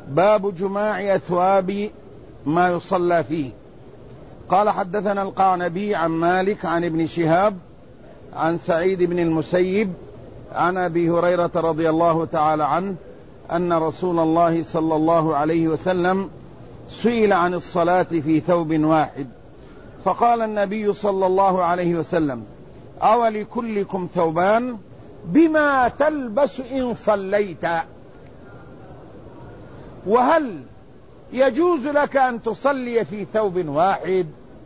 باب جماع أثواب ما يصلى فيه. قال حدثنا القعنبي عن مالك عن ابن شهاب عن سعيد بن المسيب عن أبي هريرة رضي الله تعالى عنه أن رسول الله صلى الله عليه وسلم سئل عن الصلاة في ثوب واحد، فقال النبي صلى الله عليه وسلم: أولكلكم ثوبان؟ بما تلبس إن صليت؟ وهل يجوز لك أن تصلي في ثوب واحد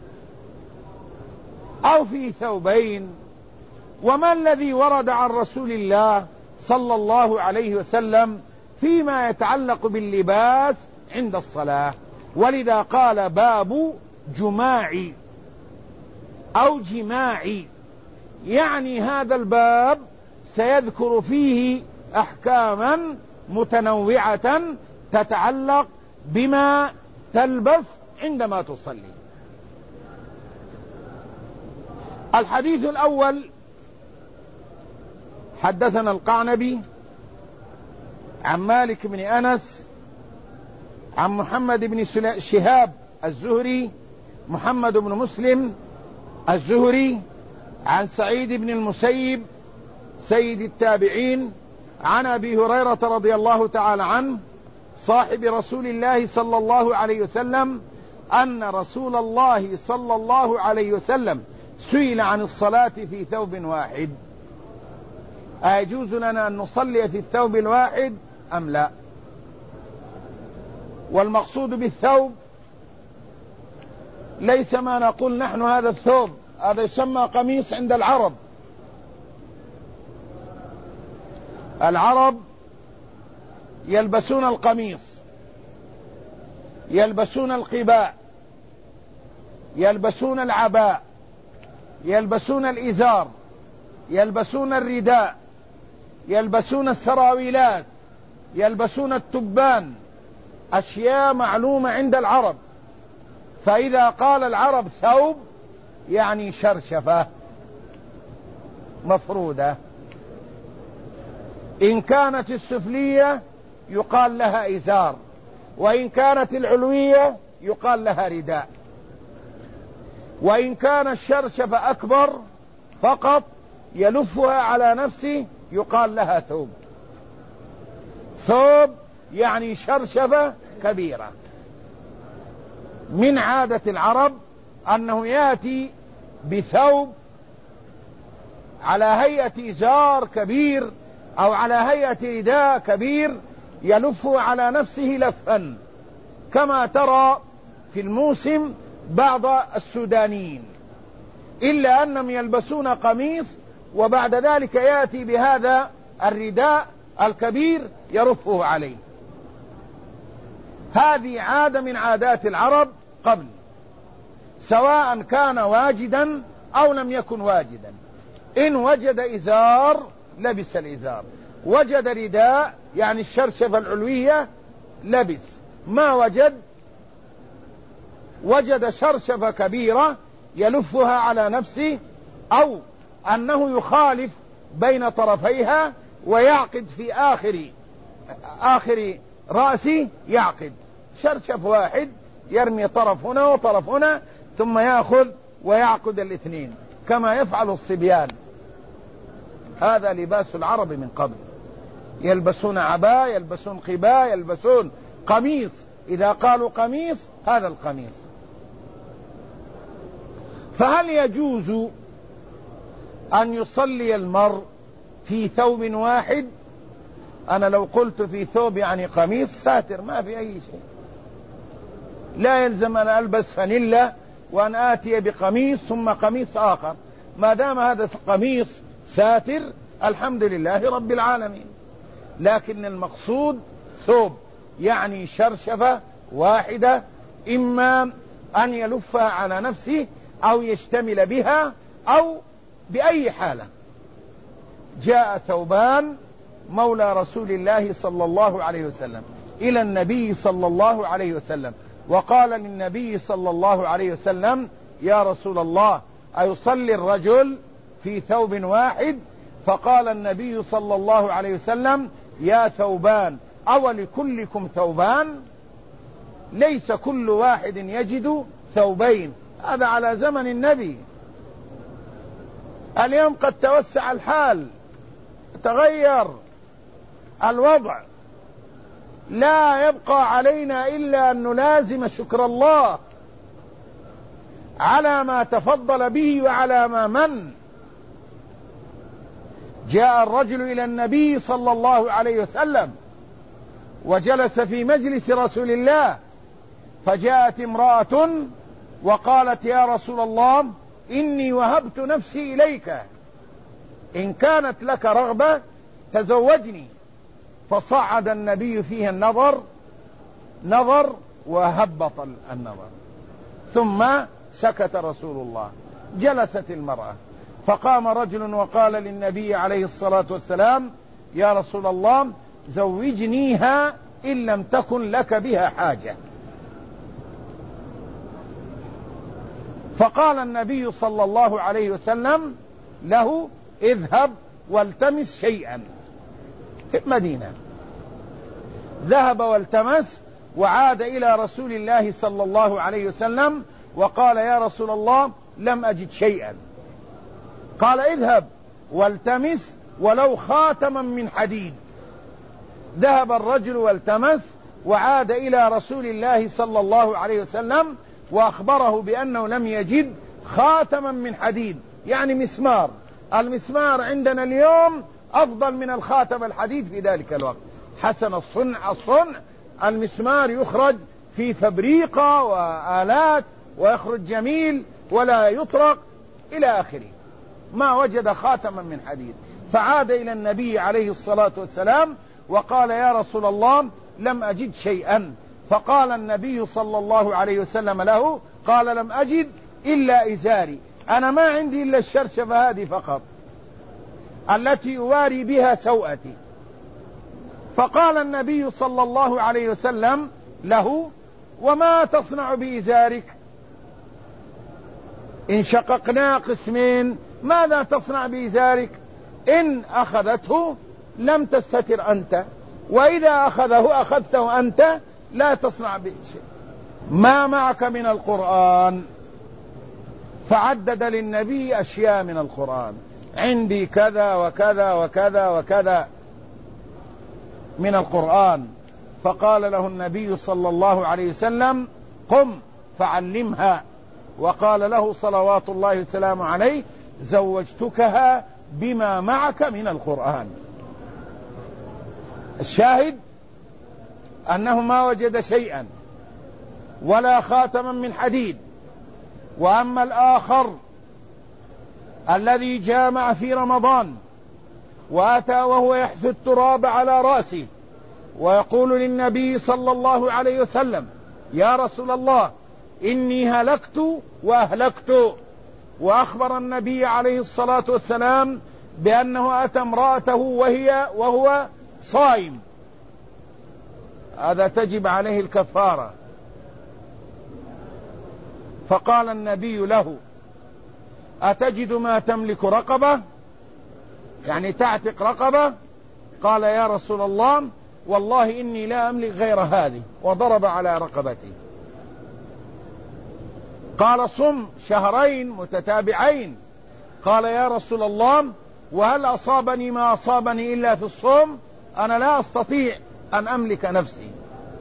أو في ثوبين؟ وما الذي ورد عن رسول الله صلى الله عليه وسلم فيما يتعلق باللباس عند الصلاة؟ ولذا قال باب جماعي أو جماعي، يعني هذا الباب سيذكر فيه أحكاما متنوعة تتعلق بما تلبس عندما تصلي. الحديث الأول: حدثنا القعنبي عن مالك بن أنس عن محمد بن شهاب الزهري، محمد بن مسلم الزهري، عن سعيد بن المسيب سيد التابعين، عن أبي هريرة رضي الله تعالى عنه صاحب رسول الله صلى الله عليه وسلم أن رسول الله صلى الله عليه وسلم سئل عن الصلاة في ثوب واحد: أيجوز لنا أن نصلي في الثوب الواحد أم لا؟ والمقصود بالثوب ليس ما نقول نحن هذا الثوب، هذا يسمى قميص عند العرب. العرب يلبسون القميص، يلبسون القباء، يلبسون العباء، يلبسون الإزار، يلبسون الرداء، يلبسون السراويلات، يلبسون التبان، أشياء معلومة عند العرب. فإذا قال العرب ثوب يعني شرشفة مفرودة، إن كانت السفلية يقال لها إزار، وإن كانت العلوية يقال لها رداء، وإن كان الشرشف أكبر فقط يلفها على نفسه يقال لها ثوب. ثوب يعني شرشفة كبيرة. من عادة العرب أنه يأتي بثوب على هيئة إزار كبير أو على هيئة رداء كبير يلفه على نفسه لفا، كما ترى في الموسم بعض السودانيين، إلا أنهم يلبسون قميص وبعد ذلك يأتي بهذا الرداء الكبير يرفه عليه. هذه عادة من عادات العرب قبل، سواء كان واجدا أو لم يكن واجدا. إن وجد إزار لبس الإزار، وجد رداء يعني الشرشفة العلوية لبس، ما وجد شرشفة كبيرة يلفها على نفسه، أو أنه يخالف بين طرفيها ويعقد في آخر رأسه، يعقد شرشف واحد يرمي طرف هنا وطرف هنا ثم يأخذ ويعقد الاثنين كما يفعل الصبيان. هذا لباس العرب من قبل، يلبسون عباء، يلبسون قباء، يلبسون قميص. إذا قالوا قميص هذا القميص. فهل يجوز أن يصلي المرء في ثوب واحد؟ أنا لو قلت في ثوب يعني قميص ساتر ما في أي شيء، لا يلزم أن ألبس فانيلا وأن آتي بقميص ثم قميص آخر، ما دام هذا قميص ساتر الحمد لله رب العالمين. لكن المقصود ثوب يعني شرشفة واحدة، إما أن يلفها على نفسه أو يشتمل بها أو بأي حالة. جاء ثوبان مولى رسول الله صلى الله عليه وسلم إلى النبي صلى الله عليه وسلم وقال للنبي صلى الله عليه وسلم: يا رسول الله، أيصلي الرجل في ثوب واحد؟ فقال النبي صلى الله عليه وسلم: يا ثوبان، أولكلكم ثوبان؟ ليس كل واحد يجد ثوبين. هذا على زمن النبي. اليوم قد توسع الحال، تغير الوضع، لا يبقى علينا إلا أن نلازم شكر الله على ما تفضل به وعلى ما من. جاء الرجل إلى النبي صلى الله عليه وسلم وجلس في مجلس رسول الله، فجاءت امرأة وقالت: يا رسول الله، إني وهبت نفسي إليك، إن كانت لك رغبة تزوجني. فصعد النبي فيها نظر وهبط النظر، ثم سكت رسول الله. جلست المرأة، فقام رجل وقال للنبي عليه الصلاة والسلام: يا رسول الله، زوجنيها إن لم تكن لك بها حاجة. فقال النبي صلى الله عليه وسلم له: اذهب والتمس شيئا في المدينة. ذهب والتمس وعاد إلى رسول الله صلى الله عليه وسلم وقال: يا رسول الله، لم أجد شيئا. قال: اذهب والتمس ولو خاتما من حديد. ذهب الرجل والتمس وعاد إلى رسول الله صلى الله عليه وسلم وأخبره بأنه لم يجد خاتما من حديد، يعني مسمار. المسمار عندنا اليوم أفضل من الخاتم الحديد في ذلك الوقت. حسن الصنع المسمار يخرج في فبريقة وآلات ويخرج جميل ولا يطرق إلى آخره. ما وجد خاتما من حديد، فعاد إلى النبي عليه الصلاة والسلام وقال: يا رسول الله، لم أجد شيئا. فقال النبي صلى الله عليه وسلم له: قال: لم أجد إلا إزاري، أنا ما عندي إلا الشرشفة هذه فقط التي أواري بها سوءتي. فقال النبي صلى الله عليه وسلم له: وما تصنع بإزارك؟ إن شققناه قسمين، ماذا تصنع بإزارك؟ إن أخذته لم تستتر أنت، وإذا أخذته أنت لا تصنع به شيء. ما معك من القرآن؟ فعدد للنبي أشياء من القرآن: عندي كذا وكذا وكذا وكذا من القرآن. فقال له النبي صلى الله عليه وسلم: قم فعلمها. وقال له صلوات الله وسلامه عليه: زوجتكها بما معك من القرآن. الشاهد أنه ما وجد شيئا ولا خاتما من حديد. وأما الآخر الذي جامع في رمضان وأتى وهو يحث التراب على رأسه ويقول للنبي صلى الله عليه وسلم: يا رسول الله، إني هلكت وأهلكت. وأخبر النبي عليه الصلاة والسلام بأنه أتى امرأته وهو صائم، هذا تجب عليه الكفارة. فقال النبي له: أتجد ما تملك رقبة؟ يعني تعتق رقبة؟ قال: يا رسول الله، والله إني لا أملك غير هذه، وضرب على رقبته. قال: صم شهرين متتابعين. قال: يا رسول الله، وهل أصابني ما أصابني إلا في الصوم؟ أنا لا أستطيع أن أملك نفسي.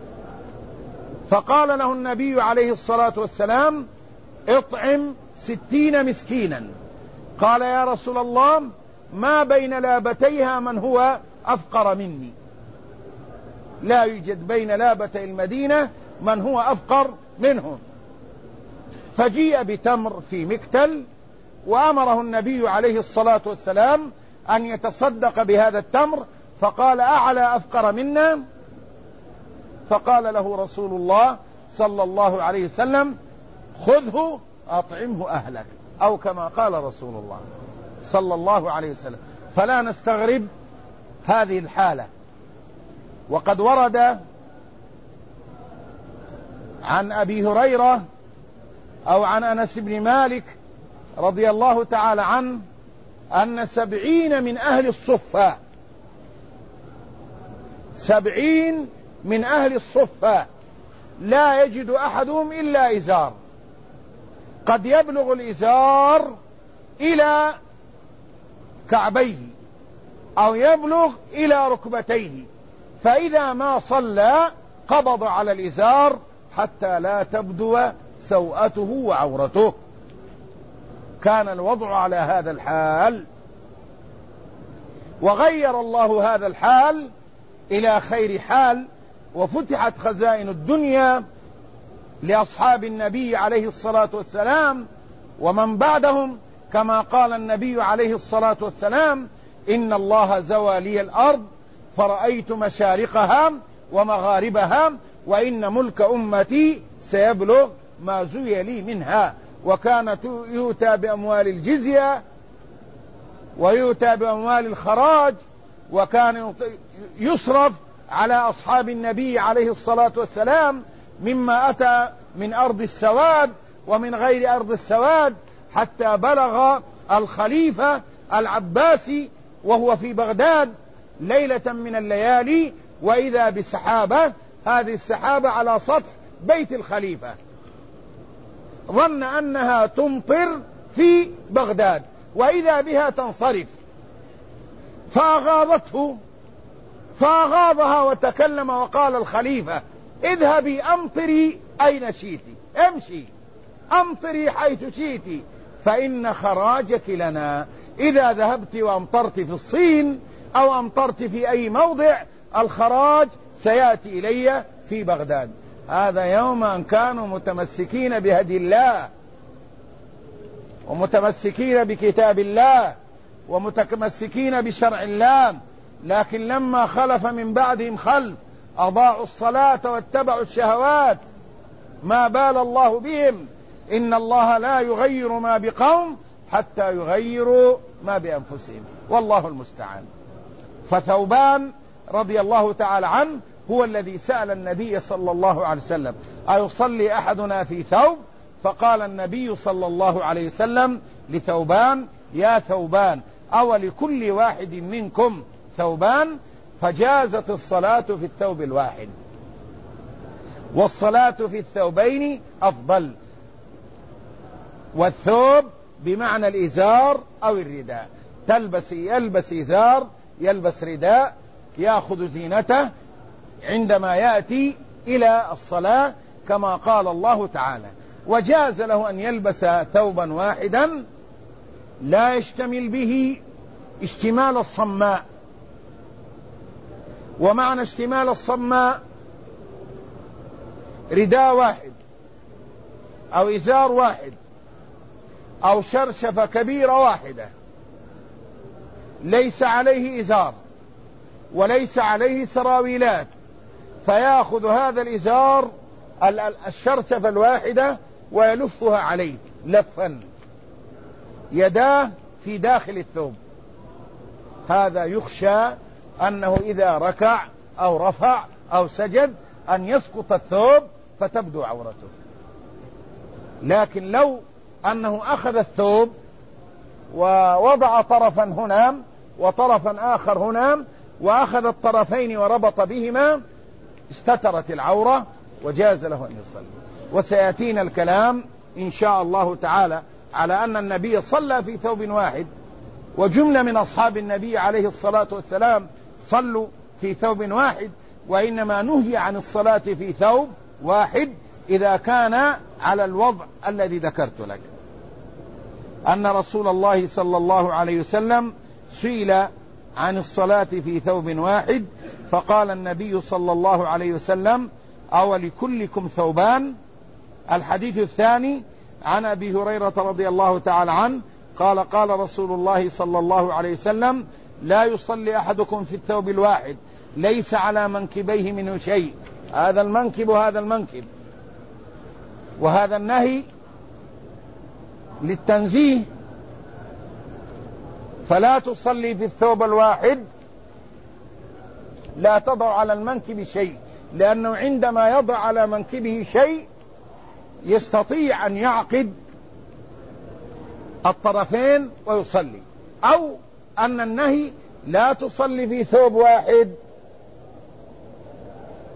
فقال له النبي عليه الصلاة والسلام: اطعم 60 مسكينا. قال: يا رسول الله، ما بين لابتيها من هو أفقر مني، لا يوجد بين لابتي المدينة من هو أفقر منهم. فجيء بتمر في مكتل، وأمره النبي عليه الصلاة والسلام أن يتصدق بهذا التمر. فقال: أعلى أفقر منا؟ فقال له رسول الله صلى الله عليه وسلم: خذه أطعمه أهلك، أو كما قال رسول الله صلى الله عليه وسلم. فلا نستغرب هذه الحالة. وقد ورد عن أبي هريرة أو عن أنس بن مالك رضي الله تعالى عنه أن 70 من أهل الصفة 70 من أهل الصفة لا يجد أحدهم إلا إزار، قد يبلغ الإزار إلى كعبيه أو يبلغ إلى ركبتيه، فإذا ما صلى قبض على الإزار حتى لا تبدو سوءته وعورته. كان الوضع على هذا الحال، وغير الله هذا الحال إلى خير حال، وفتحت خزائن الدنيا لأصحاب النبي عليه الصلاة والسلام ومن بعدهم، كما قال النبي عليه الصلاة والسلام: إن الله زوى لي الأرض فرأيت مشارقها ومغاربها، وإن ملك أمتي سيبلغ ما زوي لي منها. وكانت يؤتى بأموال الجزية ويؤتى بأموال الخراج، وكان يصرف على أصحاب النبي عليه الصلاة والسلام مما أتى من أرض السواد ومن غير أرض السواد، حتى بلغ الخليفة العباسي وهو في بغداد ليلة من الليالي وإذا بسحابة، هذه السحابة على سطح بيت الخليفة، ظن أنها تمطر في بغداد وإذا بها تنصرف، فأغاضته فأغاضها وتكلم وقال: الخليفة اذهبي أمطري أين شئت، امشي أمطري حيث شئت، فإن خراجك لنا. إذا ذهبت وأمطرت في الصين أو أمطرت في أي موضع، الخراج سيأتي إلي في بغداد. هذا يوم أن كانوا متمسكين بهدي الله ومتمسكين بكتاب الله ومتمسكين بشرع الله، لكن لما خلف من بعدهم خلف أضاعوا الصلاة واتبعوا الشهوات ما بال الله بهم. إن الله لا يغير ما بقوم حتى يغيروا ما بأنفسهم، والله المستعان. فثوبان رضي الله تعالى عنه هو الذي سأل النبي صلى الله عليه وسلم: أيصلي أحدنا في ثوب؟ فقال النبي صلى الله عليه وسلم لثوبان: يا ثوبان، أو لكل واحد منكم ثوبان؟ فجازت الصلاة في الثوب الواحد، والصلاة في الثوبين أفضل. والثوب بمعنى الإزار أو الرداء، يلبس إزار، يلبس رداء، يأخذ زينته عندما يأتي إلى الصلاة، كما قال الله تعالى: وجاز له أن يلبس ثوبا واحدا لا يشتمل به اشتمال الصماء. ومعنى اشتمال الصماء: رداء واحد أو إزار واحد أو شرشفة كبيرة واحدة ليس عليه إزار وليس عليه سراويلات، فيأخذ هذا الإزار الشرشفة الواحدة ويلفها عليه لفا، يداه في داخل الثوب. هذا يخشى أنه إذا ركع أو رفع أو سجد أن يسقط الثوب فتبدو عورته. لكن لو أنه أخذ الثوب ووضع طرفا هنا وطرفا آخر هنا وأخذ الطرفين وربط بهما، استترت العورة وجاز له أن يصلي. وسيأتينا الكلام إن شاء الله تعالى على أن النبي صلى في ثوب واحد، وجملة من أصحاب النبي عليه الصلاة والسلام صلوا في ثوب واحد، وإنما نهي عن الصلاة في ثوب واحد إذا كان على الوضع الذي ذكرت لك. أن رسول الله صلى الله عليه وسلم سئل عن الصلاة في ثوب واحد، فقال النبي صلى الله عليه وسلم: أو لكلكم ثوبان؟ الحديث الثاني عن أبي هريرة رضي الله تعالى عنه قال: قال رسول الله صلى الله عليه وسلم: لا يصلي أحدكم في الثوب الواحد، ليس على منكبيه منه شيء. هذا المنكب وهذا المنكب، وهذا النهي للتنزيه، فلا تصلي في الثوب الواحد، لا تضع على المنكب شيء، لأنه عندما يضع على منكبه شيء يستطيع أن يعقد الطرفين ويصلي. أو أن النهي لا تصلي في ثوب واحد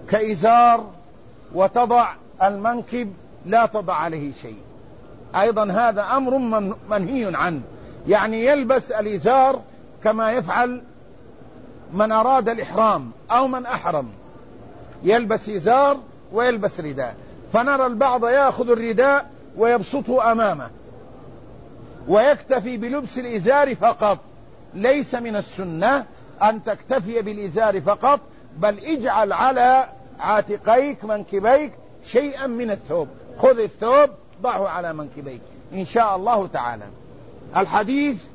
كإزار وتضع المنكب لا تضع عليه شيء، أيضا هذا أمر منهي عنه، يعني يلبس الإزار كما يفعل من أراد الإحرام أو من أحرم، يلبس إزار ويلبس رداء. فنرى البعض يأخذ الرداء ويبسطه أمامه ويكتفي بلبس الإزار فقط. ليس من السنة أن تكتفي بالإزار فقط، بل اجعل على عاتقيك منكبيك شيئا من الثوب، خذ الثوب ضعه على منكبيك إن شاء الله تعالى. الحديث